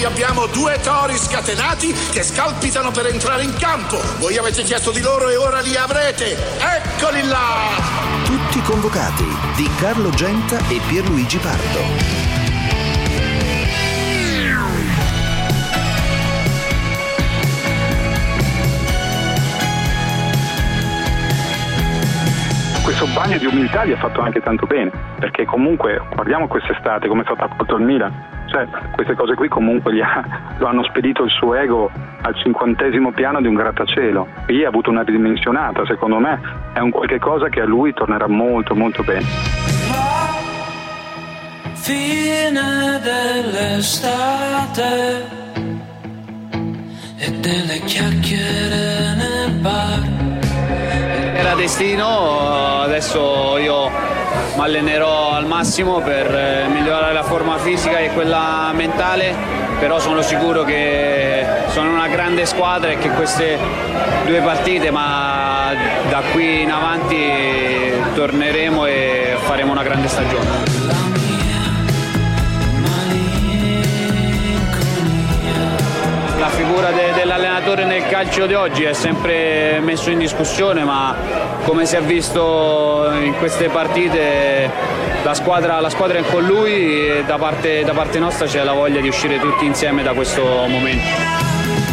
noi abbiamo 2 tori scatenati che scalpitano per entrare in campo. Voi avete chiesto di loro e ora li avrete. Eccoli là! Tutti convocati di Carlo Genta e Pierluigi Pardo. Questo bagno di umiltà gli ha fatto anche tanto bene, perché comunque guardiamo quest'estate come è stato accolto il Milan, cioè queste cose qui comunque lo hanno spedito il suo ego al 50° piano di un grattacielo. Qui ha avuto una ridimensionata, secondo me è un qualche cosa che a lui tornerà molto molto bene. Fine dell'estate e delle chiacchiere nel bar. Era destino, adesso io mi allenerò al massimo per migliorare la forma fisica e quella mentale, però sono sicuro che sono una grande squadra e che queste 2 partite, ma da qui in avanti torneremo e faremo una grande stagione. La figura dell'allenatore nel calcio di oggi è sempre messo in discussione, ma come si è visto in queste partite la squadra è con lui e da parte nostra c'è la voglia di uscire tutti insieme da questo momento.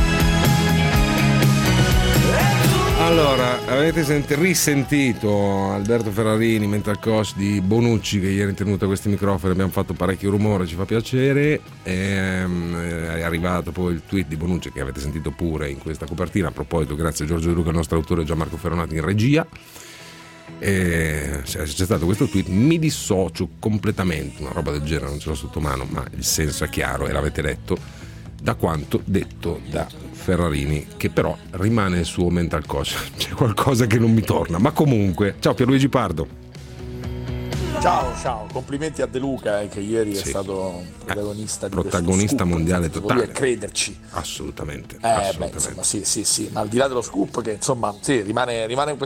Allora, avete risentito Alberto Ferrarini, mental coach di Bonucci, che ieri è tenuto a questi microfoni, abbiamo fatto parecchio rumore, ci fa piacere. È arrivato poi il tweet di Bonucci che avete sentito pure in questa copertina. A proposito, grazie a Giorgio De Luca, il nostro autore, Gianmarco Ferronati in regia. C'è stato questo tweet: mi dissocio completamente, una roba del genere, non ce l'ho sotto mano, ma il senso è chiaro e l'avete letto, da quanto detto da Ferrarini, che però rimane il suo mental coach. C'è qualcosa che non mi torna, ma comunque. Ciao Pierluigi Pardo. Ciao, complimenti a De Luca che ieri è stato protagonista mondiale totale. A crederci. Assolutamente. Beh, insomma, sì, ma al di là dello scoop, che insomma sì, rimane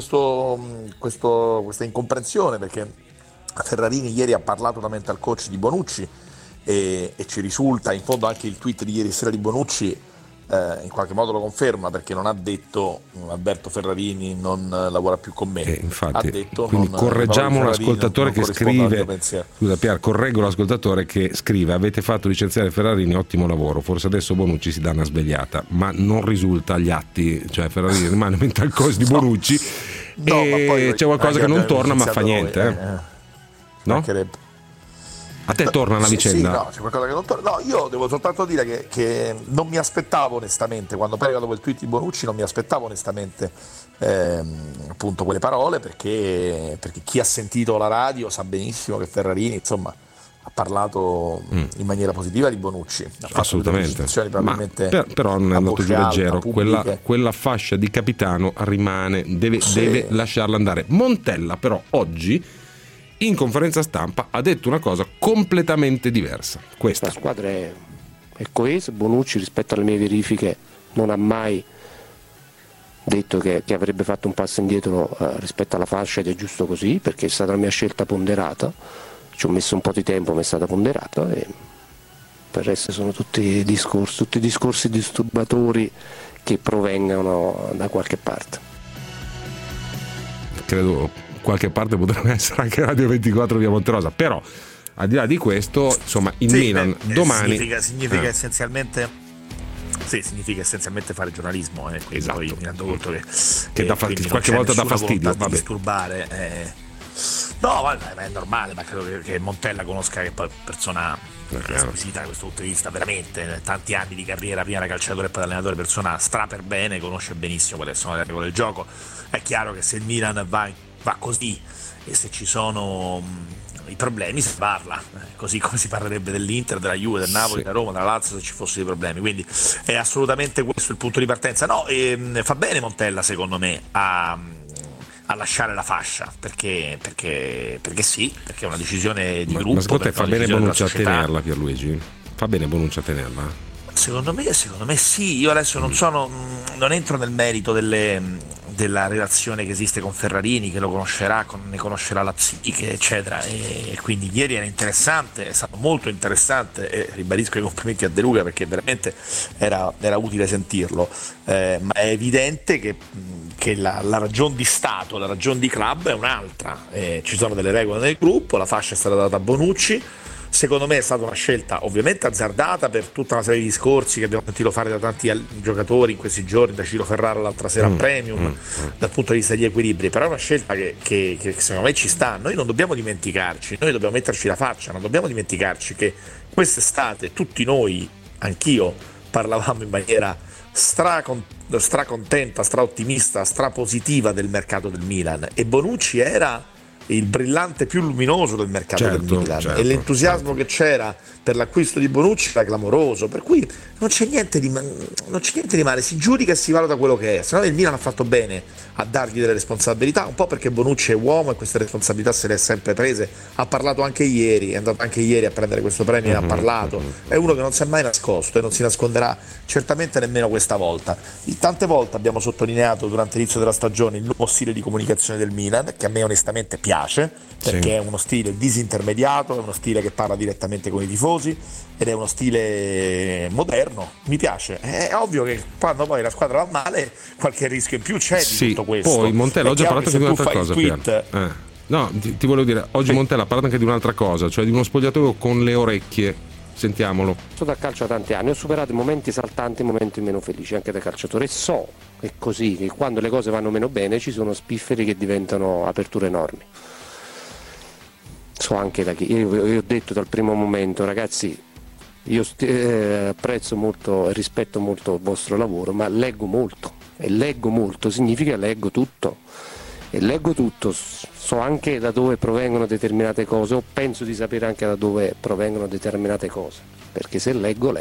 questa incomprensione, perché Ferrarini ieri ha parlato da mental coach di Bonucci e ci risulta, in fondo anche il tweet di ieri sera di Bonucci in qualche modo lo conferma, perché non ha detto Alberto Ferrarini non lavora più con me, infatti, ha detto quindi correggiamo l'ascoltatore che scrive, scusa Pier, correggo l'ascoltatore che scrive: avete fatto licenziare Ferrarini, ottimo lavoro, forse adesso Bonucci si dà una svegliata, ma non risulta agli atti, cioè Ferrarini rimane mental coach di Bonucci e poi c'è qualcosa che non torna, ma fa niente no? Mancherebbe. A te torna la vicenda? Sì, no, c'è qualcosa che non torna. No, io devo soltanto dire che non mi aspettavo onestamente, quando poi è arrivato quel tweet di Bonucci, non mi aspettavo onestamente appunto quelle parole, perché chi ha sentito la radio sa benissimo che Ferrarini, insomma, ha parlato in maniera positiva di Bonucci. Assolutamente. Però non è andato giù leggero. Quella fascia di capitano rimane, deve lasciarla andare. Montella però oggi in conferenza stampa ha detto una cosa completamente diversa. Questa. La squadra è coesa. Bonucci, rispetto alle mie verifiche, non ha mai detto che avrebbe fatto un passo indietro rispetto alla fascia, ed è giusto così, perché è stata la mia scelta ponderata. Ci ho messo un po' di tempo, ma è stata ponderata, e per il resto sono tutti discorsi disturbatori che provengono da qualche parte. Credo qualche parte potrebbe essere anche Radio 24 via Monterosa, però al di là di questo, insomma, il Milan domani significa essenzialmente fare giornalismo, quindi esatto. Poi mi rendo conto che dà fastidio, qualche volta dà fastidio, di disturbare. No, vabbè, è normale, ma credo che Montella conosca, che poi persona squisita da questo punto di vista, veramente tanti anni di carriera, prima da calciatore e poi da allenatore, persona per bene, conosce benissimo quali sono le regole del gioco. È chiaro che se il Milan va così e se ci sono i problemi si parla, così come si parlerebbe dell'Inter, della Juve, del Napoli, della Roma, della Lazio, se ci fossero dei problemi. Quindi è assolutamente questo il punto di partenza. No, fa bene Montella, secondo me, a lasciare la fascia, perché sì, perché è una decisione di gruppo. Ma secondo te fa bene Bonucci a tenerla, Pierluigi? Fa bene Bonucci a tenerla? Secondo me sì. Io adesso non entro nel merito della relazione che esiste con Ferrarini, che lo conoscerà, ne conoscerà la psiche, eccetera. E quindi ieri era interessante, è stato molto interessante, e ribadisco i complimenti a De Luca perché veramente era utile sentirlo. Ma è evidente che la ragion di Stato, la ragion di club è un'altra. Ci sono delle regole nel gruppo, la fascia è stata data a Bonucci. Secondo me è stata una scelta ovviamente azzardata per tutta una serie di discorsi che abbiamo sentito fare da tanti giocatori in questi giorni, da Ciro Ferrara l'altra sera a Premium, dal punto di vista degli equilibri, però è una scelta che secondo me ci sta. Noi non dobbiamo dimenticarci, noi dobbiamo metterci la faccia, non dobbiamo dimenticarci che quest'estate tutti noi, anch'io, parlavamo in maniera stracontenta, straottimista, strapositiva del mercato del Milan, e Bonucci era il brillante più luminoso del mercato del Milan, e l'entusiasmo che c'era per l'acquisto di Bonucci era clamoroso, per cui non c'è niente di male, si giudica e si valuta quello che è. Secondo me il Milan ha fatto bene a dargli delle responsabilità, un po' perché Bonucci è uomo e queste responsabilità se le è sempre prese, ha parlato anche ieri, è andato anche ieri a prendere questo premio e ha parlato, è uno che non si è mai nascosto e non si nasconderà certamente nemmeno questa volta. Tante volte abbiamo sottolineato durante l'inizio della stagione il nuovo stile di comunicazione del Milan, che a me onestamente piace, perché è uno stile disintermediato, è uno stile che parla direttamente con i tifosi ed è uno stile moderno, mi piace. È ovvio che quando poi la squadra va male qualche rischio in più c'è di tutto questo. Poi Montella oggi ha parlato anche di un'altra cosa, No, ti volevo dire, oggi Montella ha parlato anche di un'altra cosa, cioè di uno spogliatoio con le orecchie. Sentiamolo. Sono da calcio da tanti anni, ho superato momenti saltanti, momenti meno felici anche da calciatore, e so è così che quando le cose vanno meno bene ci sono spifferi che diventano aperture enormi. So anche da chi, io ho detto dal primo momento, ragazzi, io apprezzo molto e rispetto molto il vostro lavoro, ma leggo molto, e leggo molto significa leggo tutto, e leggo tutto, so anche da dove provengono determinate cose, o penso di sapere anche da dove provengono determinate cose, perché se leggo,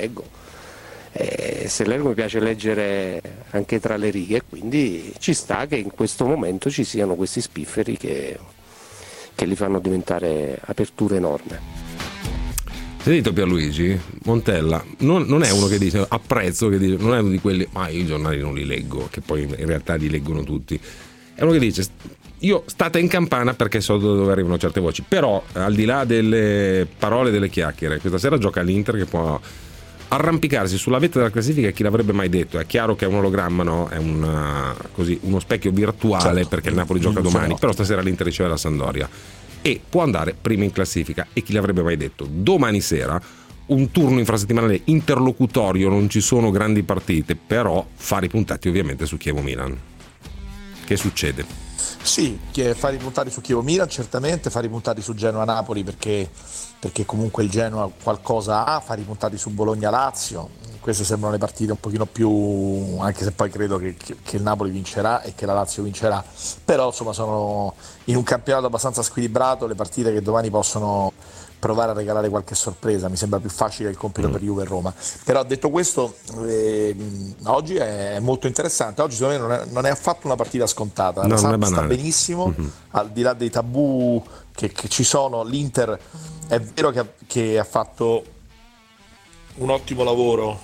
se leggo mi piace leggere anche tra le righe, quindi ci sta che in questo momento ci siano questi spifferi che li fanno diventare aperture enormi. Sentito Pierluigi, Montella non è uno che dice apprezzo, che dice, non è uno di quelli ma io i giornali non li leggo, che poi in realtà li leggono tutti. È uno che dice io state in campana perché so dove arrivano certe voci, però al di là delle parole, delle chiacchiere, questa sera gioca l'Inter che può arrampicarsi sulla vetta della classifica, chi l'avrebbe mai detto? È chiaro che è un ologramma, no? È uno specchio virtuale, certo, perché il Napoli gioca domani, però stasera l'Inter riceve la Sampdoria e può andare prima in classifica, e chi l'avrebbe mai detto? Domani sera un turno infrasettimanale interlocutorio, non ci sono grandi partite, però fare i puntati ovviamente su Chievo-Milan. Che succede? Sì, fare i puntati su Chievo-Milan certamente, fare i puntati su Genoa-Napoli perché comunque il Genoa qualcosa ha, fare i puntati su Bologna-Lazio, queste sembrano le partite un pochino più, anche se poi credo che il Napoli vincerà e che la Lazio vincerà, però insomma sono in un campionato abbastanza squilibrato le partite che domani possono provare a regalare qualche sorpresa. Mi sembra più facile il compito per Juve e Roma, però detto questo oggi è molto interessante. Oggi secondo me non è affatto una partita scontata, la Samp sta benissimo, al di là dei tabù che ci sono. L'Inter è vero che ha fatto un ottimo lavoro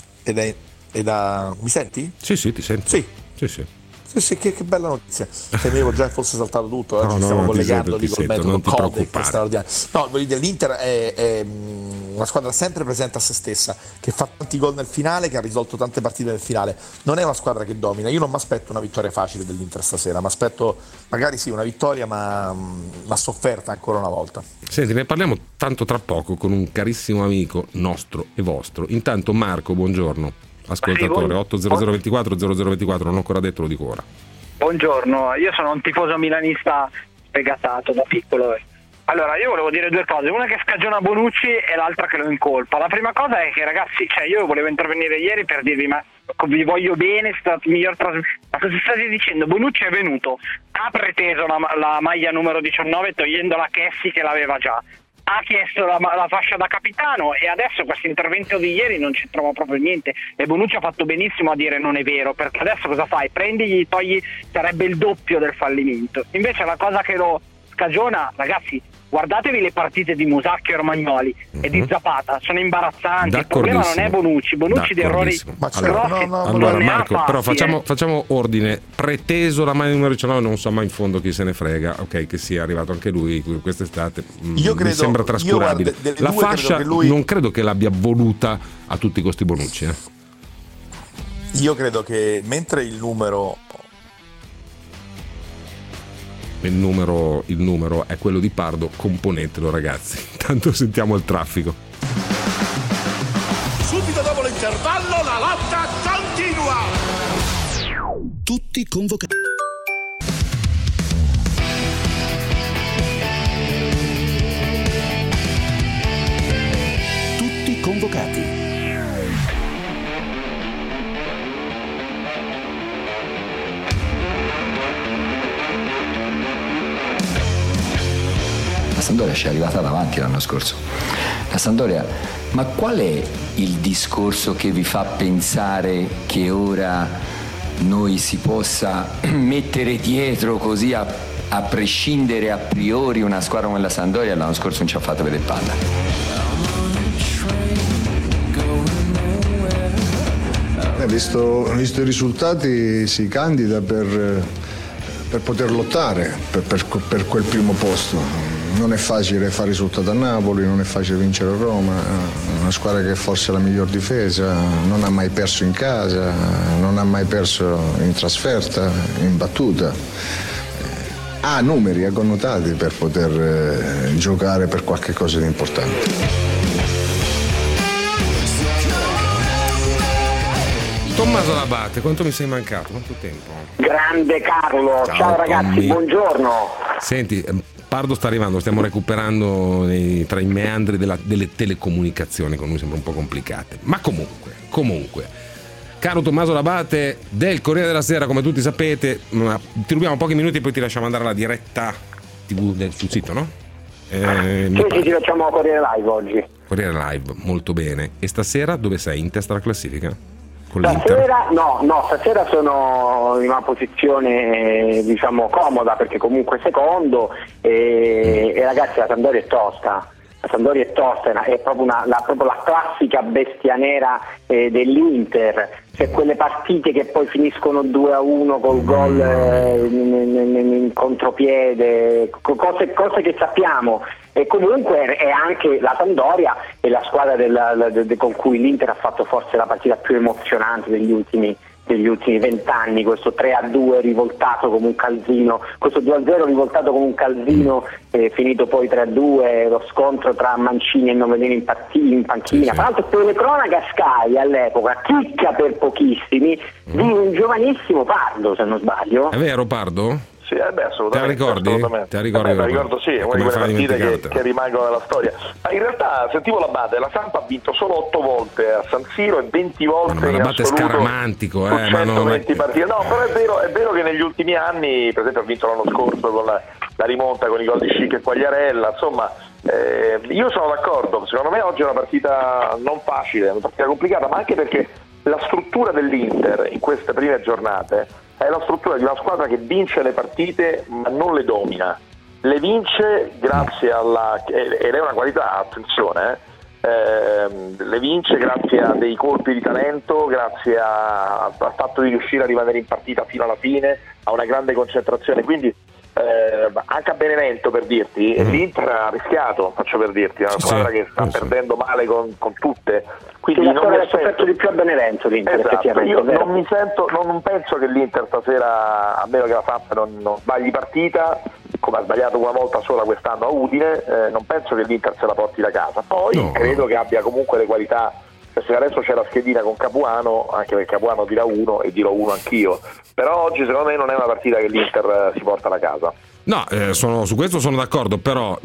ed ha... Mi senti? Sì, ti sento. Sì, che bella notizia. Temevo già fosse saltato tutto, ci stiamo collegando lì col metodo Codec straordinario. No, voglio dire, l'Inter è una squadra sempre presente a se stessa, che fa tanti gol nel finale, che ha risolto tante partite nel finale. Non è una squadra che domina. Io non mi aspetto una vittoria facile dell'Inter stasera, mi aspetto magari sì una vittoria, ma sofferta ancora una volta. Senti, ne parliamo tanto tra poco con un carissimo amico nostro e vostro. Intanto Marco, buongiorno. Ascoltatore 80024 0024, non ho ancora detto, lo dico ora. Buongiorno, io sono un tifoso milanista sfegatato da piccolo. Allora, io volevo dire due cose, una che scagiona Bonucci e l'altra che lo incolpa. La prima cosa è che, ragazzi, io volevo intervenire ieri per dirvi ma vi voglio bene, è stato il miglior trasmissione, ma cosa state dicendo? Bonucci è venuto, ha preteso la maglia numero 19 togliendo la Chessi che l'aveva già, ha chiesto la fascia da capitano, e adesso questo intervento di ieri non ci trova proprio niente, e Bonucci ha fatto benissimo a dire non è vero, perché adesso cosa fai? Prendi, togli, sarebbe il doppio del fallimento. Invece la cosa che lo scagiona, ragazzi, guardatevi le partite di Musacchio e Romagnoli e di Zapata, sono imbarazzanti. Il problema non è Bonucci di errori grossi. Allora Marco, però facciamo ordine. Preteso la maglia numero 19, non so mai in fondo chi se ne frega, ok, che sia arrivato anche lui quest'estate, mi sembra trascurabile. La fascia non credo che l'abbia voluta a tutti i costi Bonucci. Io credo che mentre il numero è quello di Pardo, componetelo ragazzi, tanto sentiamo il traffico. Subito dopo l'intervallo la lotta continua. Tutti convocati. Tutti convocati. La Sampdoria ci è arrivata davanti l'anno scorso. La Sampdoria, ma qual è il discorso che vi fa pensare che ora noi si possa mettere dietro così a prescindere a priori una squadra come la Sampdoria? L'anno scorso non ci ha fatto vedere palla. Visto i risultati si candida per poter lottare per quel primo posto. Non è facile fare risultato a Napoli, non è facile vincere a Roma, una squadra che forse è la miglior difesa, non ha mai perso in casa, non ha mai perso in trasferta, in battuta. Ha numeri, ha connotati per poter giocare per qualche cosa di importante. Tommaso Labate, quanto mi sei mancato? Quanto tempo? Grande Carlo, ciao ragazzi, Tommy. Buongiorno. Senti, Pardo sta arrivando, stiamo recuperando tra i meandri delle telecomunicazioni, con lui sembra un po' complicate. Ma comunque, caro Tommaso Labate del Corriere della Sera, come tutti sapete, ti rubiamo pochi minuti e poi ti lasciamo andare alla diretta TV sul sito, no? Sì, ti facciamo Corriere Live oggi. Corriere Live, molto bene. E stasera dove sei? In testa alla classifica? Stasera stasera sono in una posizione diciamo comoda perché comunque secondo e ragazzi la Sampdoria è tosta. La Sampdoria è tosta, è proprio la classica bestia nera dell'Inter, cioè quelle partite che poi finiscono 2-1 col gol in contropiede, cose che sappiamo. E comunque è anche la Sampdoria e la squadra con cui l'Inter ha fatto forse la partita più emozionante degli ultimi 20 anni, questo 3-2 rivoltato come un calzino, questo 2-0 rivoltato come un calzino, finito poi 3-2, lo scontro tra Mancini e Novelini in panchina. Tra l'altro per le cronache Sky all'epoca, chicca per pochissimi, di un giovanissimo Pardo, se non sbaglio. È vero Pardo? Sì, assolutamente. Te la ricordi? Assolutamente. Te la ricordi? Me la ricordo, sì, è una di quelle partite che rimangono nella storia. Ma in realtà sentivo Labate, la Samp ha vinto solo 8 volte a San Siro e 20 volte in assoluto. Ma è scaramantico, ma 120 partite. No, però è vero che negli ultimi anni, per esempio ha vinto l'anno scorso con la rimonta con i gol di Schick e Quagliarella, insomma, io sono d'accordo, secondo me oggi è una partita non facile, una partita complicata, ma anche perché la struttura dell'Inter in queste prime giornate è la struttura di una squadra che vince le partite ma non le domina, le vince grazie ed è una qualità, attenzione, le vince grazie a dei colpi di talento, grazie al fatto di riuscire a rimanere in partita fino alla fine, a una grande concentrazione, quindi anche a Benevento, per dirti, l'Inter ha rischiato, faccio per dirti, è una squadra che sta perdendo male con tutte, quindi non mi sofferto di più a Benevento l'Inter. Esatto, io non penso che l'Inter stasera, a meno che la Samp non sbagli partita come ha sbagliato una volta sola quest'anno a Udine, non penso che l'Inter se la porti da casa, poi credo che abbia comunque le qualità. Adesso c'è la schedina con Capuano, anche perché Capuano dirà 1 e dirò 1 anch'io, però oggi secondo me non è una partita che l'Inter si porta da casa. No, su questo sono d'accordo, però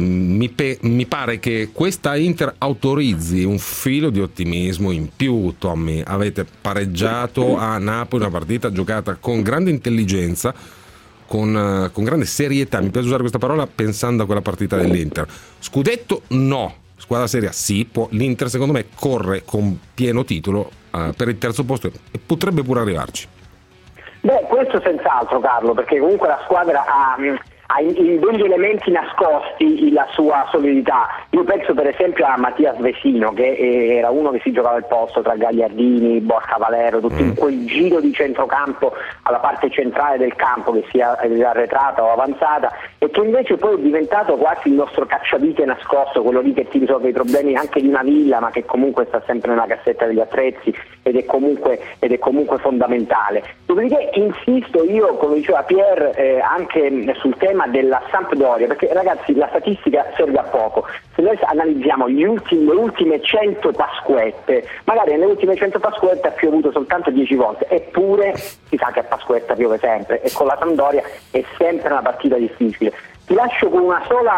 mi pare che questa Inter autorizzi un filo di ottimismo in più, Tommy. Avete pareggiato a Napoli, una partita giocata con grande intelligenza, con grande serietà, mi piace usare questa parola pensando a quella partita dell'Inter. Scudetto no, squadra seria sì, l'Inter secondo me corre con pieno titolo per il terzo posto e potrebbe pure arrivarci. Beh, questo senz'altro Carlo, perché comunque la squadra ha in degli elementi nascosti la sua solidità. Io penso per esempio a Mattias Vesino, che era uno che si giocava il posto tra Gagliardini, Borja Valero, tutto in quel giro di centrocampo alla parte centrale del campo, che sia arretrata o avanzata, e che invece poi è diventato quasi il nostro cacciavite nascosto, quello lì che ti risolve i problemi anche di una villa, ma che comunque sta sempre nella cassetta degli attrezzi ed è comunque fondamentale. Dopodiché insisto io, come diceva Pier, anche sul tema della Sampdoria, perché ragazzi la statistica serve a poco. Se noi analizziamo le ultime 100 Pasquette, magari nelle ultime 100 Pasquette ha piovuto soltanto 10 volte, eppure si sa che a Pasquetta piove sempre, e con la Sampdoria è sempre una partita difficile. Vi lascio con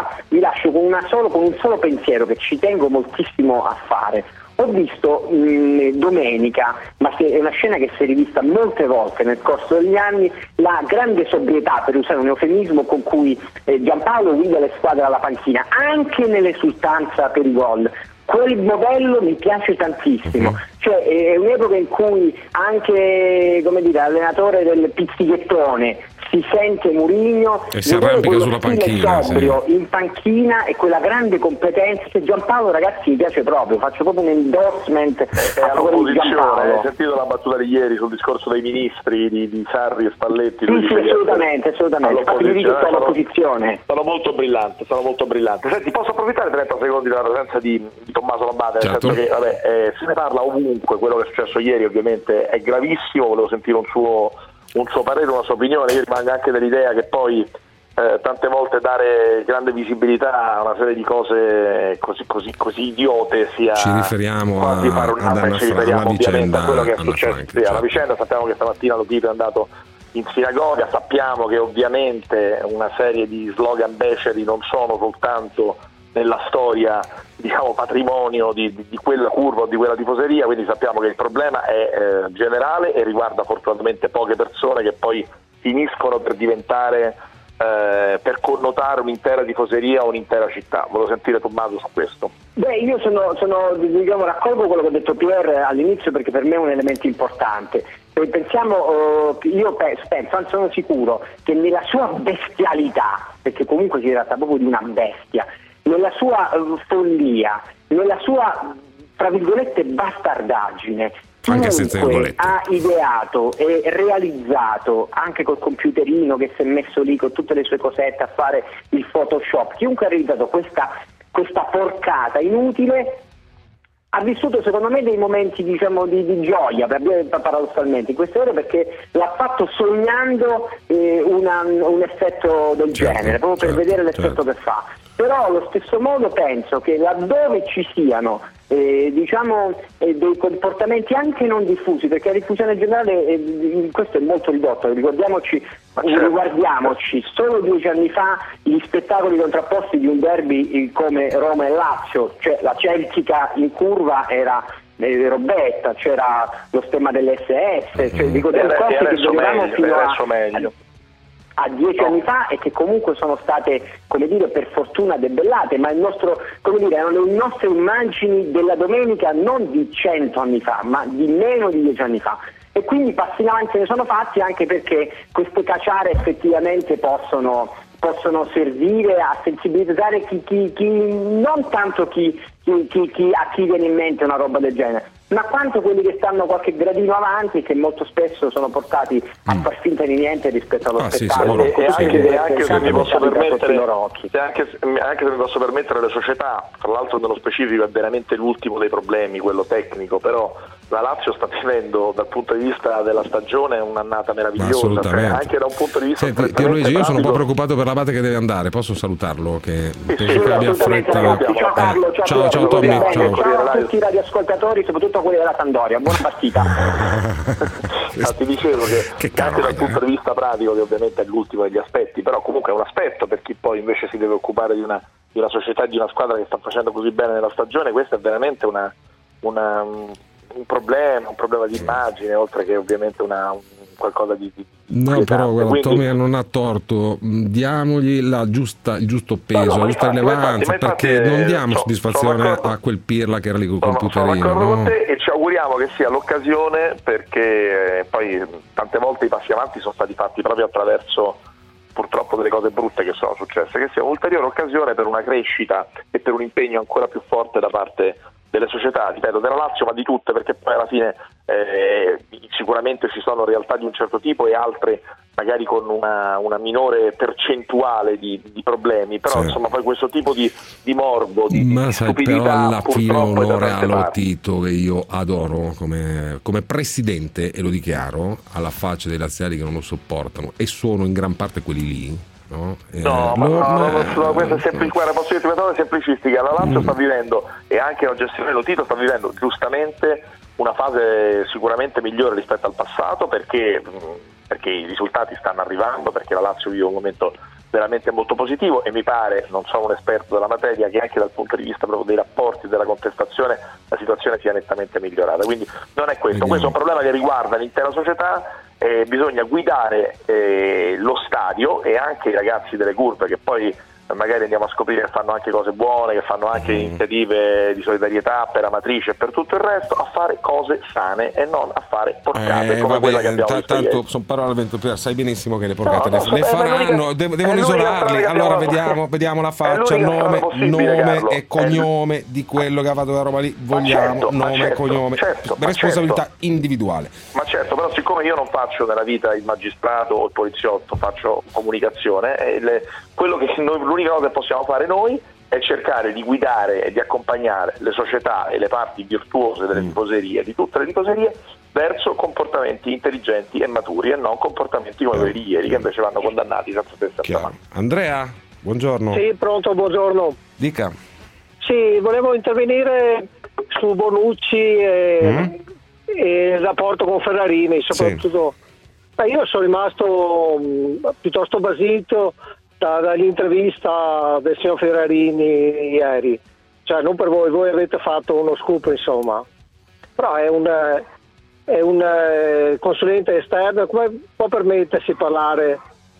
un solo pensiero che ci tengo moltissimo a fare. Ho visto domenica, ma è una scena che si è rivista molte volte nel corso degli anni, la grande sobrietà, per usare un eufemismo, con cui Giampaolo guida le squadre alla panchina, anche nell'esultanza per i gol. Quel modello mi piace tantissimo, cioè è un'epoca in cui anche, come dire, l'allenatore del pizzighettone si sente Mourinho e si arrampica sulla panchina, sobrio, in panchina, e quella grande competenza che Giampaolo, ragazzi, mi piace proprio, faccio proprio un endorsement all'opposizione. Hai sentito la battuta di ieri sul discorso dei ministri di Sarri e Spalletti? Sì, assolutamente, all'opposizione. Sono molto brillante. Senti, posso approfittare 30 secondi della presenza di Tommaso Lambate, certo. Nel senso che se ne parla ovunque, quello che è successo ieri ovviamente è gravissimo, volevo sentire un suo parere, una sua opinione. Io rimango anche dell'idea che poi tante volte dare grande visibilità a una serie di cose così idiote sia ci riferiamo a ovviamente a quello che è successo alla certo. vicenda. Sappiamo che stamattina lo Pipe è andato in sinagoga, sappiamo che ovviamente una serie di slogan beceri non sono soltanto nella storia, diciamo, patrimonio di quella curva o di quella tifoseria, quindi sappiamo che il problema è generale e riguarda fortunatamente poche persone che poi finiscono per diventare per connotare un'intera tifoseria o un'intera città. Volevo sentire Tommaso su questo. Beh, io raccolgo quello che ha detto Pier all'inizio, perché per me è un elemento importante. Pensiamo, io penso, anzi sono sicuro che nella sua bestialità, perché comunque si tratta proprio di una bestia, nella sua follia, nella sua, tra virgolette, bastardaggine, chiunque ha ideato e realizzato, anche col computerino che si è messo lì con tutte le sue cosette a fare il Photoshop, chiunque ha realizzato questa porcata inutile ha vissuto, secondo me, dei momenti, diciamo, di gioia, paradossalmente, in queste ore, perché l'ha fatto sognando un effetto del genere, proprio per vedere l'effetto che fa. Però allo stesso modo penso che laddove ci siano dei comportamenti anche non diffusi, perché la diffusione generale questo è molto ridotto, riguardiamoci solo 10 anni fa gli spettacoli contrapposti di un derby come Roma e Lazio, cioè la celtica in curva era robetta, c'era lo stemma dell'SS, cioè dico delle cose che dovevamo fino a 10 anni fa e che comunque sono state, come dire, per fortuna debellate, ma erano le nostre immagini della domenica non di 100 anni fa, ma di meno di 10 anni fa. E quindi passi in avanti ne sono fatti, anche perché queste caciare effettivamente possono servire a sensibilizzare chi non tanto a chi viene in mente una roba del genere, ma quanto quelli che stanno qualche gradino avanti e che molto spesso sono portati a far finta di niente rispetto allo spettacolo. E anche se mi posso permettere, le società, tra l'altro nello specifico è veramente l'ultimo dei problemi, quello tecnico, però la Lazio sta vivendo dal punto di vista della stagione un'annata meravigliosa, cioè, anche da un punto di vista. Senti, Pierluigi, io sono un po' preoccupato per l'Abate che deve andare, posso salutarlo? Che penso che abbia fretta. Ciao Tommy, ciao a tutti i radioascoltatori, soprattutto quelli della Sampdoria, buona partita. Ti dicevo che anche dal punto di vista pratico, che ovviamente è l'ultimo degli aspetti, però comunque è un aspetto per chi poi invece si deve occupare di una società e di una squadra che sta facendo così bene nella stagione. Questo è veramente un problema di immagine, oltre che ovviamente qualcosa di no, però guarda, Tommy non ha torto, diamogli il giusto peso, la giusta rilevanza, perché non diamo soddisfazione a quel Pirla che era lì col computerino. Sono d'accordo con te e ci auguriamo che sia l'occasione, perché poi tante volte i passi avanti sono stati fatti proprio attraverso purtroppo delle cose brutte che sono successe, che sia un'ulteriore occasione per una crescita e per un impegno ancora più forte da parte delle società, ripeto, della Lazio, ma di tutte, perché poi alla fine sicuramente ci sono realtà di un certo tipo e altre magari con una minore percentuale di problemi, però sì. Insomma poi questo tipo di morbo, ma di sai, stupidità, però alla fine onore a parte. Tito, che io adoro come presidente, e lo dichiaro alla faccia dei laziali che non lo sopportano, e sono in gran parte quelli lì. No, Questa è una possibilità semplicistica. La Lazio sta vivendo, e anche la gestione Lo Tito sta vivendo giustamente una fase sicuramente migliore rispetto al passato, perché i risultati stanno arrivando, perché la Lazio vive un momento veramente molto positivo, e mi pare, non sono un esperto della materia, che anche dal punto di vista proprio dei rapporti, della contestazione, la situazione sia nettamente migliorata. Quindi non è questo, questo è un problema che riguarda l'intera società. Bisogna guidare lo stadio e anche i ragazzi delle curve, che poi magari andiamo a scoprire che fanno anche cose buone, che fanno anche iniziative di solidarietà per Amatrice e per tutto il resto, a fare cose sane e non a fare porcate come quella che abbiamo visto tanto ieri. sono parole avventuriere, sai benissimo che le porcate le faranno, devono isolarli. Allora vediamo la faccia, nome e cognome di quello che ha fatto la roba lì. Vogliamo nome e cognome, responsabilità individuale. Ma certo, però siccome io non faccio nella vita il magistrato o il poliziotto, faccio comunicazione, l'unica cosa che possiamo fare noi è cercare di guidare e di accompagnare le società e le parti virtuose delle tifoserie, di tutte le tifoserie, verso comportamenti intelligenti e maturi, e non comportamenti come quelli di ieri, che invece vanno condannati senza testa mano. Andrea, buongiorno. Sì, pronto, buongiorno. Dica. Sì, volevo intervenire su Bonucci e il rapporto con Ferrarini, soprattutto. Sì. Io sono rimasto piuttosto basito dall'intervista del signor Ferrarini ieri, cioè non per voi avete fatto uno scoop, insomma, però è un consulente esterno, come può permettersi parlare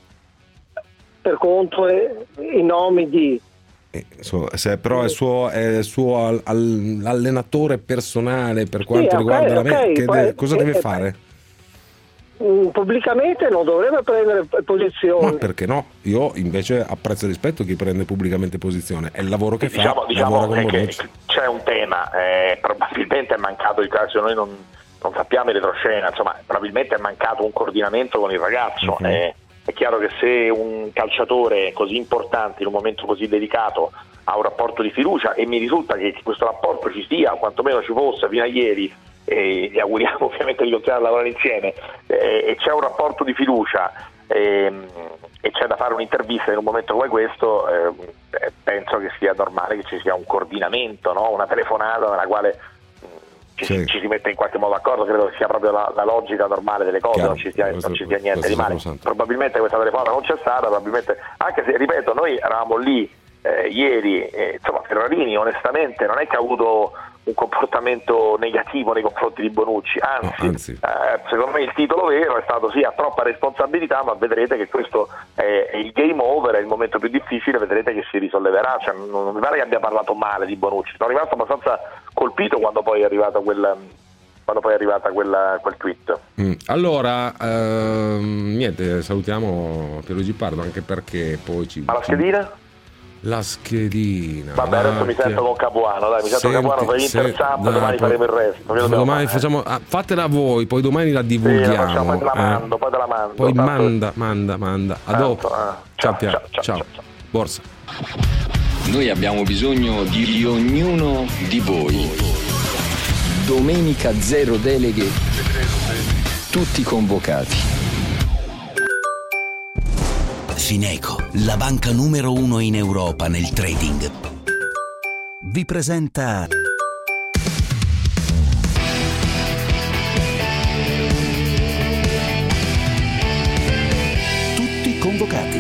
per conto e in nomi di però è il suo allenatore personale per quanto riguarda cosa deve fare? Pubblicamente non dovrebbe prendere posizione. Ma perché no? Io invece apprezzo e rispetto chi prende pubblicamente posizione, è il lavoro che fa. Diciamo che c'è un tema, probabilmente è mancato il caso, noi non sappiamo in retroscena, insomma probabilmente è mancato un coordinamento con il ragazzo. È chiaro che se un calciatore così importante in un momento così delicato ha un rapporto di fiducia, e mi risulta che questo rapporto ci sia, o quantomeno ci fosse fino a ieri, e gli auguriamo ovviamente di continuare a lavorare insieme, e c'è un rapporto di fiducia e c'è da fare un'intervista in un momento come questo, penso che sia normale che ci sia un coordinamento, no? Una telefonata nella quale ci si mette in qualche modo d'accordo. Credo che sia proprio la logica normale delle cose. Non ci sia niente di male. Probabilmente questa telefonata non c'è stata, probabilmente, anche se, ripeto, noi eravamo lì ieri, insomma Ferrarini onestamente non è che ha avuto un comportamento negativo nei confronti di Bonucci, anzi. Secondo me il titolo vero è stato ha troppa responsabilità, ma vedrete che questo è il game over, è il momento più difficile, vedrete che si risolleverà, cioè, non mi pare che abbia parlato male di Bonucci, sono rimasto abbastanza colpito quando poi è arrivato quel tweet. Allora niente, salutiamo Pierluigi Pardo, anche perché poi Ma la schedina? La schedina. Vabbè, adesso mi sento con Capuano, dai, Capuano, fai Inter Samp, domani faremo il resto. Domani facciamo, fatela voi, poi domani la divulghiamo. Poi te la mando. Poi manda. A dopo. Ciao. Borsa. Noi abbiamo bisogno di ognuno di voi. Domenica 0 deleghe, tutti convocati. Fineco, la banca numero 1 in Europa nel trading, vi presenta Tutti convocati.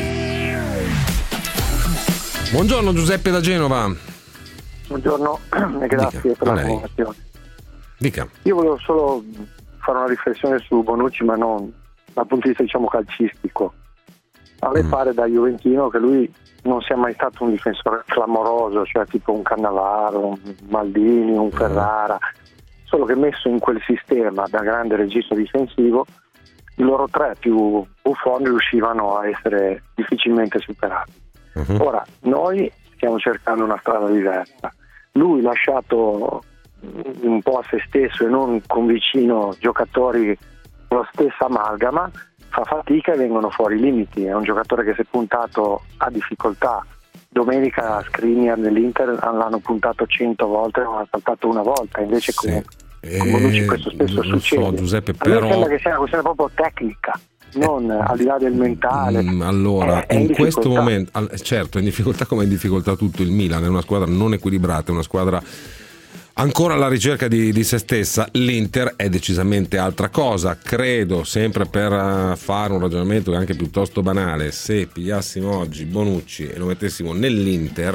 Buongiorno Giuseppe da Genova. Buongiorno e grazie per la convocazione. Dica. Io volevo solo fare una riflessione su Bonucci, ma non dal punto di vista calcistico. A me pare da juventino che lui non sia mai stato un difensore clamoroso, cioè tipo un Cannavaro, un Maldini, un Ferrara, solo che messo in quel sistema da grande regista difensivo i loro 3 più buffoni riuscivano a essere difficilmente superati. Ora noi stiamo cercando una strada diversa, lui lasciato un po' a se stesso e non con vicino giocatori con la stessa amalgama fa fatica e vengono fuori i limiti. È un giocatore che si è puntato a difficoltà. Domenica Skriniar dell'Inter l'hanno puntato 100 volte e non ha saltato una volta, invece con Bonucci questo spesso succede. So, Giuseppe, a me però sembra che sia una questione proprio tecnica, non al di là del mentale. Allora, in questo momento, certo, è in difficoltà come è in difficoltà tutto il Milan, è una squadra non equilibrata, è una squadra ancora alla ricerca di se stessa. L'Inter è decisamente altra cosa. Credo, sempre per fare un ragionamento che è anche piuttosto banale, se pigliassimo oggi Bonucci e lo mettessimo nell'Inter,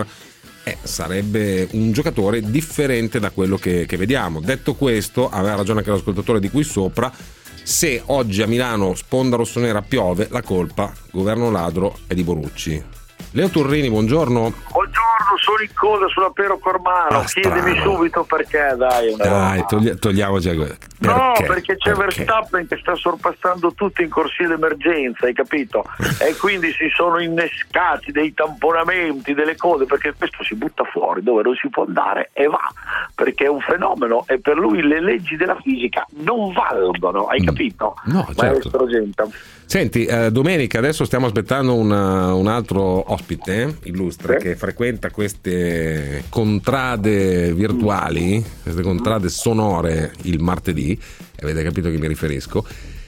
sarebbe un giocatore differente da quello che vediamo. Detto questo, aveva ragione anche l'ascoltatore di qui sopra: se oggi a Milano sponda rossonera piove, la colpa, governo ladro, è di Bonucci. Leo Turrini, buongiorno. Buongiorno, sono in coda sulla Piero Cormano. Chiedimi subito perché, dai. Togliamoci. Perché c'è Verstappen che sta sorpassando tutti in corsia d'emergenza, hai capito? E quindi si sono innescati dei tamponamenti, delle cose, perché questo si butta fuori dove non si può andare e va, perché è un fenomeno e per lui le leggi della fisica non valgono, hai capito? No, certo. Maestro Genta. Senti, domenica adesso stiamo aspettando un altro ospite illustre che frequenta queste contrade virtuali, queste contrade sonore il martedì, avete capito a chi mi riferisco.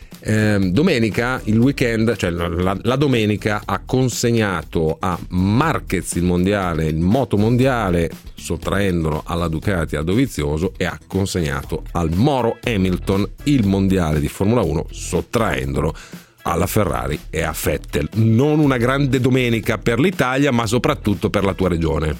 Domenica, il weekend, cioè la domenica, ha consegnato a Marquez il mondiale, il moto mondiale, sottraendolo alla Ducati a Dovizioso, e ha consegnato al Moro Hamilton il mondiale di Formula 1, sottraendolo alla Ferrari e a Vettel. Non una grande domenica per l'Italia, ma soprattutto per la tua regione.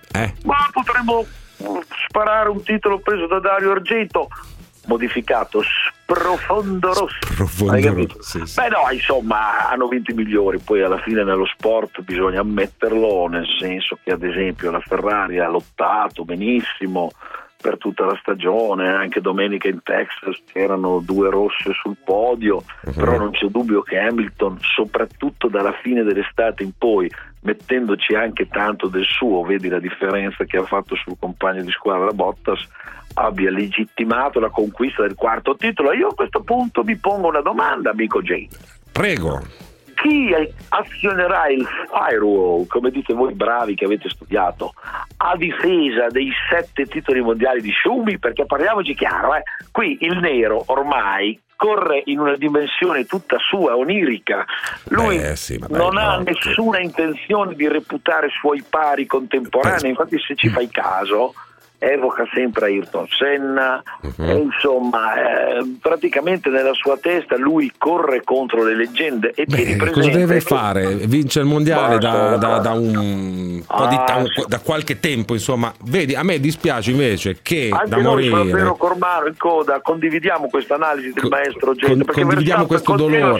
Ma potremmo sparare un titolo preso da Dario Argento, modificato, Sprofondo Rosso. Hai capito? Sì. Beh no, insomma, hanno vinto i migliori, poi alla fine nello sport bisogna ammetterlo, nel senso che ad esempio la Ferrari ha lottato benissimo per tutta la stagione, anche domenica in Texas c'erano 2 rosse sul podio, però non c'è dubbio che Hamilton, soprattutto dalla fine dell'estate in poi, mettendoci anche tanto del suo, vedi la differenza che ha fatto sul compagno di squadra Bottas, abbia legittimato la conquista del 4º titolo. Io a questo punto mi pongo una domanda, amico Jay. Prego. Chi azionerà il firewall, come dite voi bravi che avete studiato, a difesa dei 7 titoli mondiali di Schumi? Perché parliamoci chiaro, qui il nero ormai corre in una dimensione tutta sua, onirica. Lui non ha nessuna intenzione di reputare suoi pari contemporanei, infatti se ci fai caso evoca sempre Ayrton Senna, e insomma praticamente nella sua testa lui corre contro le leggende e ti ripresenta. Cosa deve fare? Vince il mondiale da un po' da qualche tempo, insomma. Vedi, a me dispiace invece che anche da noi morire Piero Cormano in coda condividiamo questa analisi del maestro Gento, perché condividiamo questo dolore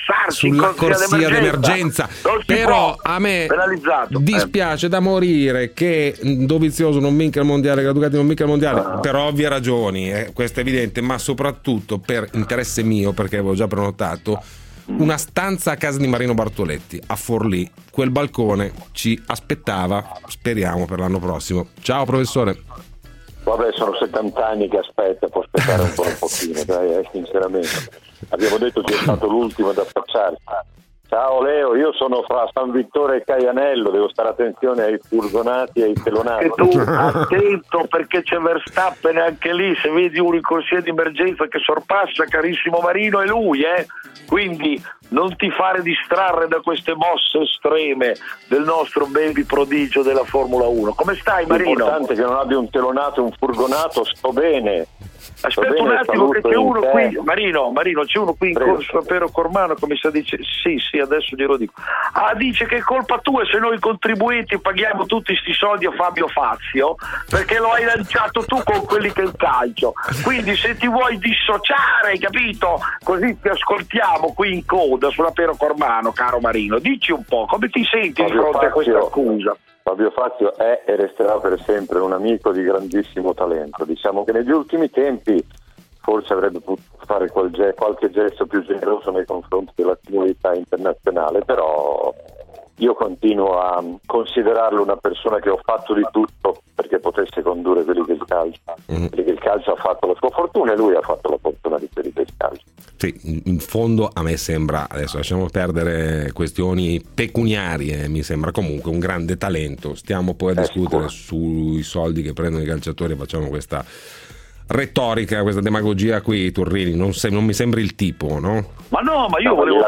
sulla corsia d'emergenza, però a me dispiace da morire che Dovizioso non vinca il mondiale, che la Ducati non vinca il mondiale, per ovvie ragioni, questo è evidente, ma soprattutto per interesse mio, perché avevo già prenotato una stanza a casa di Marino Bartoletti a Forlì. Quel balcone ci aspettava, speriamo per l'anno prossimo. Ciao professore. Vabbè, sono 70 anni che aspetta, può aspettare un pochino, dai, sinceramente. Abbiamo detto che è stato l'ultimo ad affacciarsi. Ciao Leo, io sono fra San Vittore e Caianello, devo stare attenzione ai furgonati e ai telonati. E tu attento, perché c'è Verstappen anche lì, se vedi uno in corsia di emergenza che sorpassa, carissimo Marino, è lui, quindi non ti fare distrarre da queste mosse estreme del nostro baby prodigio della Formula 1. Come stai Marino? L'importante è che non abbia un telonato e un furgonato, sto bene. Aspetta un attimo che c'è uno qui, Marino, c'è uno qui in corso a Piero Cormano che mi sta dicendo, sì, adesso glielo dico. Dice che è colpa tua se noi contribuenti paghiamo tutti sti soldi a Fabio Fazio, perché lo hai lanciato tu con quelli che è il calcio. Quindi se ti vuoi dissociare, hai capito? Così ti ascoltiamo qui in coda sulla Piero Cormano, caro Marino. Dici un po', come ti senti di fronte a questa accusa? Fabio Fazio è e resterà per sempre un amico di grandissimo talento. Diciamo che negli ultimi tempi forse avrebbe potuto fare qualche gesto più generoso nei confronti della comunità internazionale, però io continuo a considerarlo una persona che ho fatto di tutto perché potesse condurre quelli che il calcio ha fatto la sua fortuna e lui ha fatto la fortuna di quelli che il calcio. Sì, in fondo a me sembra, adesso lasciamo perdere questioni pecuniarie, mi sembra comunque un grande talento. Stiamo poi a discutere sui soldi che prendono i calciatori e facciamo questa retorica, questa demagogia qui, Turrini, non mi sembri il tipo, no? Ma no, ma io volevo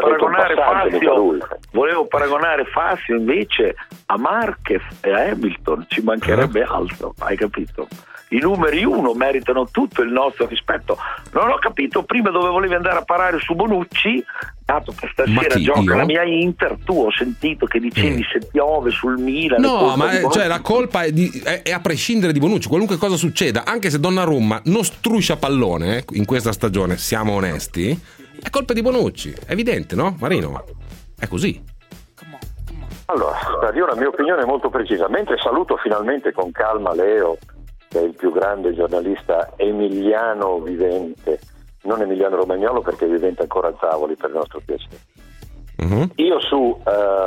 paragonare Fazio invece a Marquez e a Hamilton, ci mancherebbe altro, hai capito? I numeri 1 meritano tutto il nostro rispetto. Non ho capito prima dove volevi andare a parare su Bonucci, dato che stasera gioca la mia Inter. Tu ho sentito che dicevi se piove sul Milan. No, ma la colpa è a prescindere di Bonucci, qualunque cosa succeda, anche se Donnarumma non struscia pallone in questa stagione, siamo onesti, è colpa di Bonucci, è evidente, no Marino? È così. Allora, io la mia opinione è molto precisa. Mentre saluto finalmente con calma Leo, che è il più grande giornalista emiliano vivente, non emiliano romagnolo perché vivente ancora a Zavoli, per il nostro piacere. Io su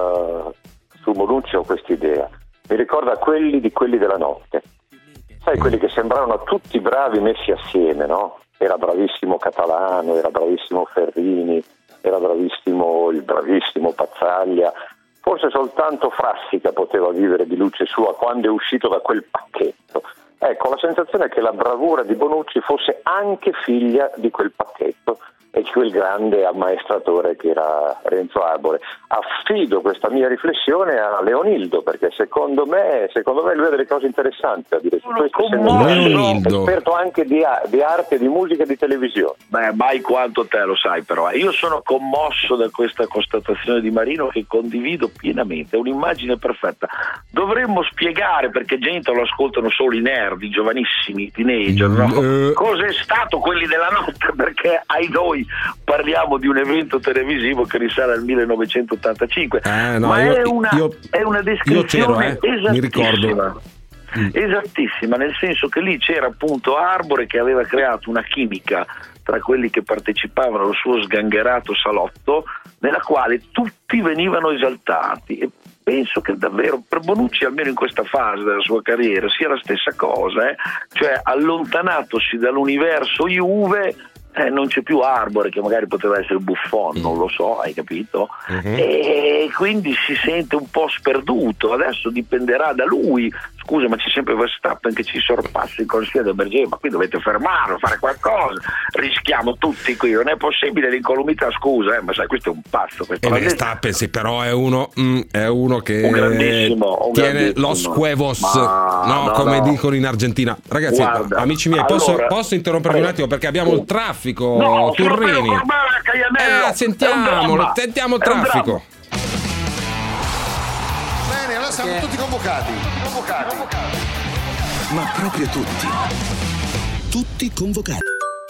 Bonucci ho quest'idea, mi ricorda quelli della notte, sai, quelli che sembravano tutti bravi messi assieme, no? Era bravissimo Catalano, era bravissimo Ferrini, era bravissimo il bravissimo Pazzaglia. Forse soltanto Frassica poteva vivere di luce sua quando è uscito da quel pacchetto. Ecco, la sensazione è che la bravura di Bonucci fosse anche figlia di quel pacchetto e di quel grande ammaestratore che era Renzo Arbore. Affido questa mia riflessione a Leonildo, perché secondo me lui ha delle cose interessanti da dire su questo, essendo esperto anche di arte, di musica e di televisione. Beh, mai quanto te lo sai, però io sono commosso da questa constatazione di Marino, che condivido pienamente, è un'immagine perfetta. Dovremmo spiegare, perché gente lo ascoltano solo i nerd, i giovanissimi, i teenager, no? Cos'è stato Quelli della notte, perché ai noi parliamo di un evento televisivo che risale al 1985, ma è una descrizione mi ricordo. Esattissima, nel senso che lì c'era appunto Arbore che aveva creato una chimica tra quelli che partecipavano al suo sgangherato salotto, nella quale tutti venivano esaltati, e penso che davvero per Bonucci, almeno in questa fase della sua carriera, sia la stessa cosa, cioè allontanatosi dall'universo Juve, non c'è più Arbore, che magari poteva essere Buffon, non lo so, hai capito? E quindi si sente un po' sperduto. Adesso dipenderà da lui. Scusa, ma c'è sempre Verstappen che ci sorpassa in corsia del Berger, ma qui dovete fermarlo, fare qualcosa, rischiamo tutti qui, non è possibile l'incolumità, scusa, ma sai, questo è un pazzo. Verstappen sì, però è uno che tiene los huevos, come dicono in Argentina. Ragazzi, amici miei, posso interrompervi un attimo perché abbiamo il traffico, Turrini. Sentiamo il traffico. Bene, allora siamo tutti convocati. Ma proprio tutti convocati.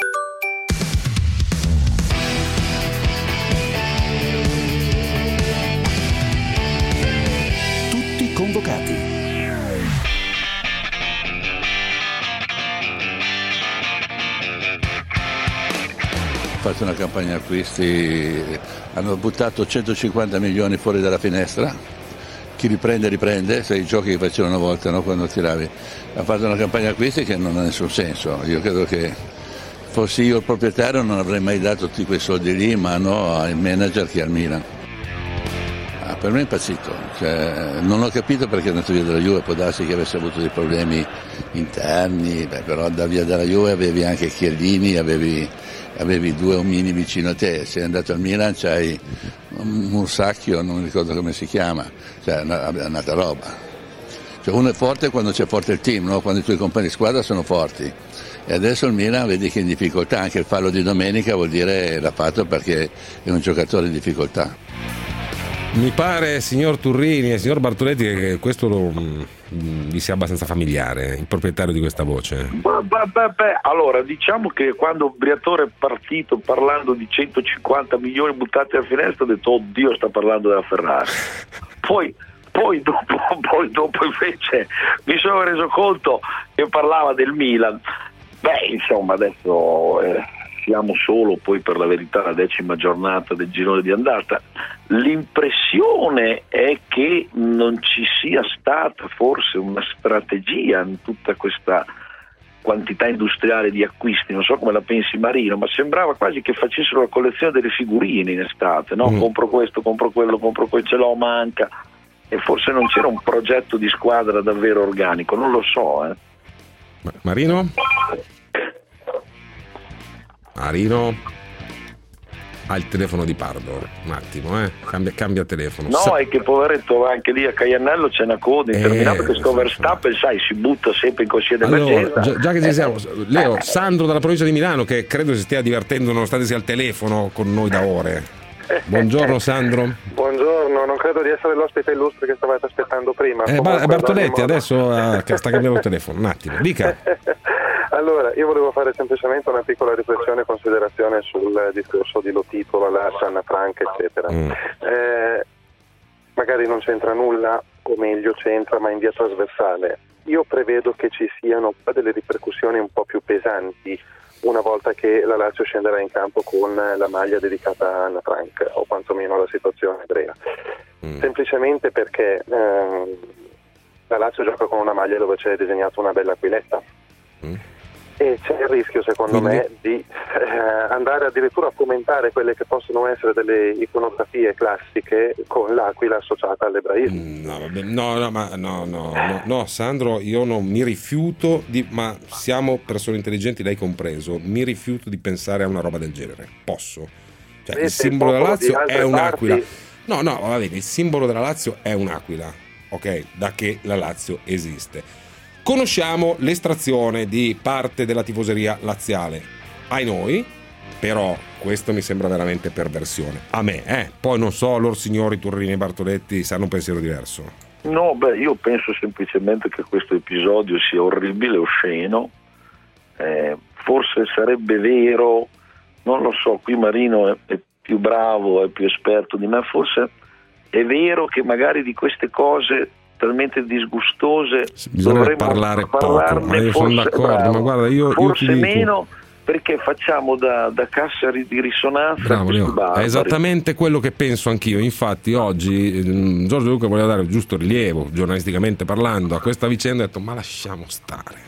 Tutti convocati. Fatto una campagna acquisti, hanno buttato 150 milioni fuori dalla finestra. Chi riprende, sai, i giochi che facevano una volta, no? Quando tiravi. Ha fatto una campagna acquisti che non ha nessun senso. Io credo che fossi io il proprietario non avrei mai dato tutti quei soldi lì in mano al manager che al Milan. Per me è impazzito, non ho capito perché è andato via dalla Juve, può darsi che avesse avuto dei problemi interni, però da via dalla Juve avevi anche Chiellini, avevi due omini vicino a te, sei andato al Milan, c'hai un Mursacchio, non mi ricordo come si chiama, è un'altra roba. Uno è forte quando c'è forte il team, no? Quando i tuoi compagni di squadra sono forti. E adesso il Milan vedi che è in difficoltà, anche il fallo di domenica vuol dire l'ha fatto perché è un giocatore in difficoltà. Mi pare, signor Turrini e signor Bartoletti, che questo vi sia abbastanza familiare, il proprietario di questa voce. Allora, diciamo che quando Briatore è partito parlando di 150 milioni buttati alla finestra, ho detto, oddio, sta parlando della Ferrari. Poi dopo invece mi sono reso conto che parlava del Milan. Insomma, adesso siamo solo poi per la verità la 10ª giornata del girone di andata. L'impressione è che non ci sia stata forse una strategia in tutta questa quantità industriale di acquisti, non so come la pensi Marino, ma sembrava quasi che facessero la collezione delle figurine in estate, no? Compro questo, compro quello, ce l'ho, manca, e forse non c'era un progetto di squadra davvero organico, non lo so. Marino? Ha il telefono di Pardo, un attimo, cambia telefono. No, è che poveretto anche lì a Caiannello c'è una coda interminabile, perché sto Verstappen, sai, si butta sempre in corsia d'emergenza. Allora, già che ci siamo, Leo, Sandro dalla provincia di Milano, che credo si stia divertendo nonostante sia al telefono con noi da ore. Buongiorno Sandro. Buongiorno, non credo di essere l'ospite illustre che stavate aspettando prima. Bartoletti adesso che sta cambiando il telefono, un attimo, dica. Allora, io volevo fare semplicemente una piccola riflessione e considerazione sul discorso di Lotito, Larsa, Anna Frank, eccetera. Magari non c'entra nulla, o meglio c'entra, ma in via trasversale. Io prevedo che ci siano delle ripercussioni un po' più pesanti una volta che la Lazio scenderà in campo con la maglia dedicata a Anna Frank, o quantomeno alla situazione ebrea. Semplicemente perché la Lazio gioca con una maglia dove c'è disegnata una bella aquiletta. E c'è il rischio, secondo me, di andare addirittura a fomentare quelle che possono essere delle iconografie classiche con l'aquila associata all'ebraismo. No, Sandro, io non mi rifiuto ma siamo persone intelligenti, lei compreso, mi rifiuto di pensare a una roba del genere. Posso? Cioè, il simbolo della Lazio è un'aquila. No, va bene, il simbolo della Lazio è un'aquila, ok? Da che la Lazio esiste. Conosciamo l'estrazione di parte della tifoseria laziale, ai noi, però questo mi sembra veramente perversione. A me, Poi non so, loro signori Turrini e Bartoletti sanno un pensiero diverso. No, io penso semplicemente che questo episodio sia orribile, osceno. Forse sarebbe vero, non lo so, qui Marino è più bravo, è più esperto di me, forse è vero che magari di queste cose talmente disgustose bisogna parlare poco, ma io sono d'accordo, bravo. Ma guarda, io forse ti dico, meno, perché facciamo da cassa di risonanza. Bravo, è esattamente quello che penso anch'io. Infatti oggi Giorgio Luca voleva dare giusto rilievo, giornalisticamente parlando, a questa vicenda. Ha detto ma lasciamo stare,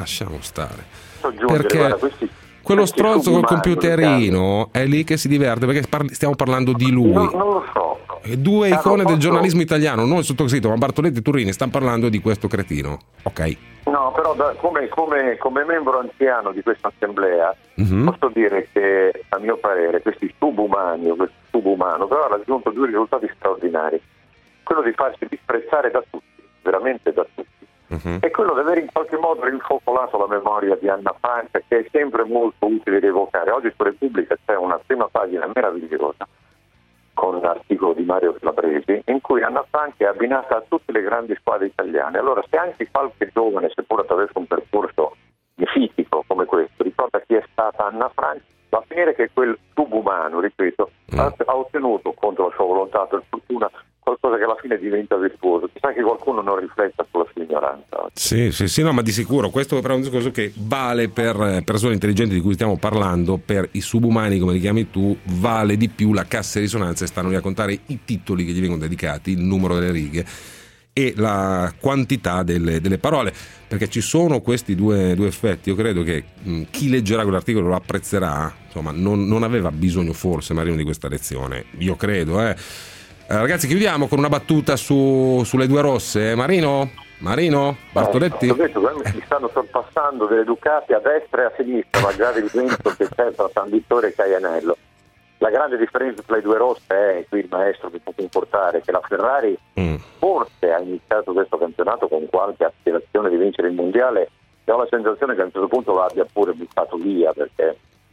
perché quello strozzo col computerino è lì che si diverte, perché stiamo parlando di lui. Non lo so. Due icone del giornalismo italiano, non il sottoscritto, ma Bartoletti e Turrini, stanno parlando di questo cretino, ok? No, però come membro anziano di questa assemblea posso dire che a mio parere questo subumano però ha raggiunto due risultati straordinari: quello di farsi disprezzare da tutti, veramente da tutti, e quello di aver in qualche modo rinfocolato la memoria di Anna Frank, che è sempre molto utile rievocare. Oggi su Repubblica c'è una prima pagina meravigliosa con un articolo di Mario Calabresi in cui Anna Frank è abbinata a tutte le grandi squadre italiane. Allora, se anche qualche giovane, seppur attraverso un percorso mitico come questo, ricorda chi è stata Anna Frank, va a finire che quel subumano, ripeto, ha ottenuto contro la sua volontà, per fortuna, qualcosa che alla fine diventa virtuoso. Chissà che qualcuno non rifletta sulla sua ignoranza. Sì, no, ma di sicuro questo però è un discorso che vale per persone intelligenti di cui stiamo parlando. Per i subumani, come li chiami tu, vale di più la cassa di risonanza, e stanno lì a contare i titoli che gli vengono dedicati, il numero delle righe e la quantità delle parole, perché ci sono questi due effetti. Io credo che chi leggerà quell'articolo lo apprezzerà. Insomma, non aveva bisogno forse Marino di questa lezione, io credo. Ragazzi, chiudiamo con una battuta sulle due rosse. Marino, Bartoletti. Ho detto che mi stanno sorpassando delle Ducati a destra e a sinistra, magari il vento che c'è tra San Vittore e Caianello. La grande differenza tra le due rosse è, qui il maestro mi può importare, che la Ferrari forse ha iniziato questo campionato con qualche aspirazione di vincere il mondiale, e ho la sensazione che a un certo punto l'abbia pure buttato via, perché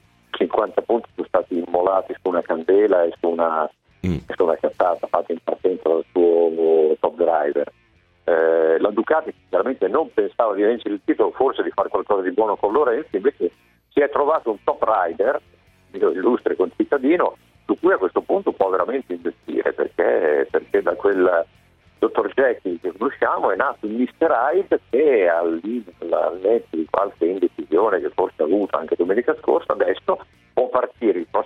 50 punti sono stati immolati su una candela e su una cazzata fatta in partenza dal suo top driver. La Ducati chiaramente non pensava di vincere il titolo, forse di fare qualcosa di buono con Lorenzi, invece si è trovato un top rider illustre concittadino su cui a questo punto può veramente investire, perché da quel dottor Jekyll che conosciamo è nato un Mr. Hyde che al netto di qualche indecisione che forse ha avuto anche domenica scorsa, adesso può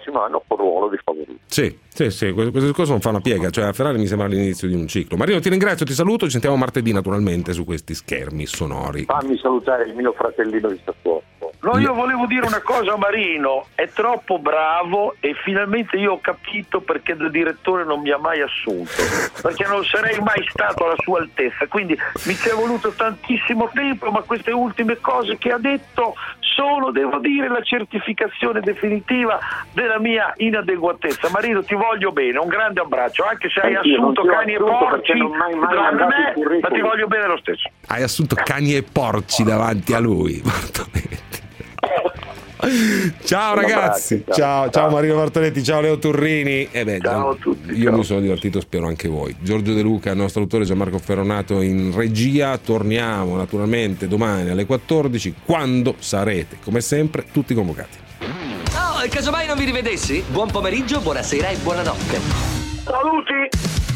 prossimo anno con ruolo di favorito. Sì, questo discorso non fa una piega, cioè a Ferrari mi sembra l'inizio di un ciclo. Marino, ti ringrazio, ti saluto, ci sentiamo martedì naturalmente su questi schermi sonori. Fammi salutare il mio fratellino di Sassuolo. No, io volevo dire una cosa a Marino, è troppo bravo e finalmente io ho capito perché da direttore non mi ha mai assunto, perché non sarei mai stato alla sua altezza, quindi mi ci è voluto tantissimo tempo, ma queste ultime cose che ha detto sono, devo dire, la certificazione definitiva della mia inadeguatezza. Marino, ti voglio bene, un grande abbraccio, anche se hai assunto cani e porci davanti a me, ma ti voglio bene lo stesso. Hai assunto cani e porci davanti a lui. Ciao ragazzi, ciao Marino Martonetti, ciao Leo Turrini. Ciao a tutti. Io mi sono divertito, spero anche voi. Giorgio De Luca, il nostro autore, Gianmarco Ferronato in regia. Torniamo naturalmente domani alle 14, quando sarete, come sempre, tutti convocati. Oh, e casomai non vi rivedessi? Buon pomeriggio, buonasera e buonanotte. Saluti!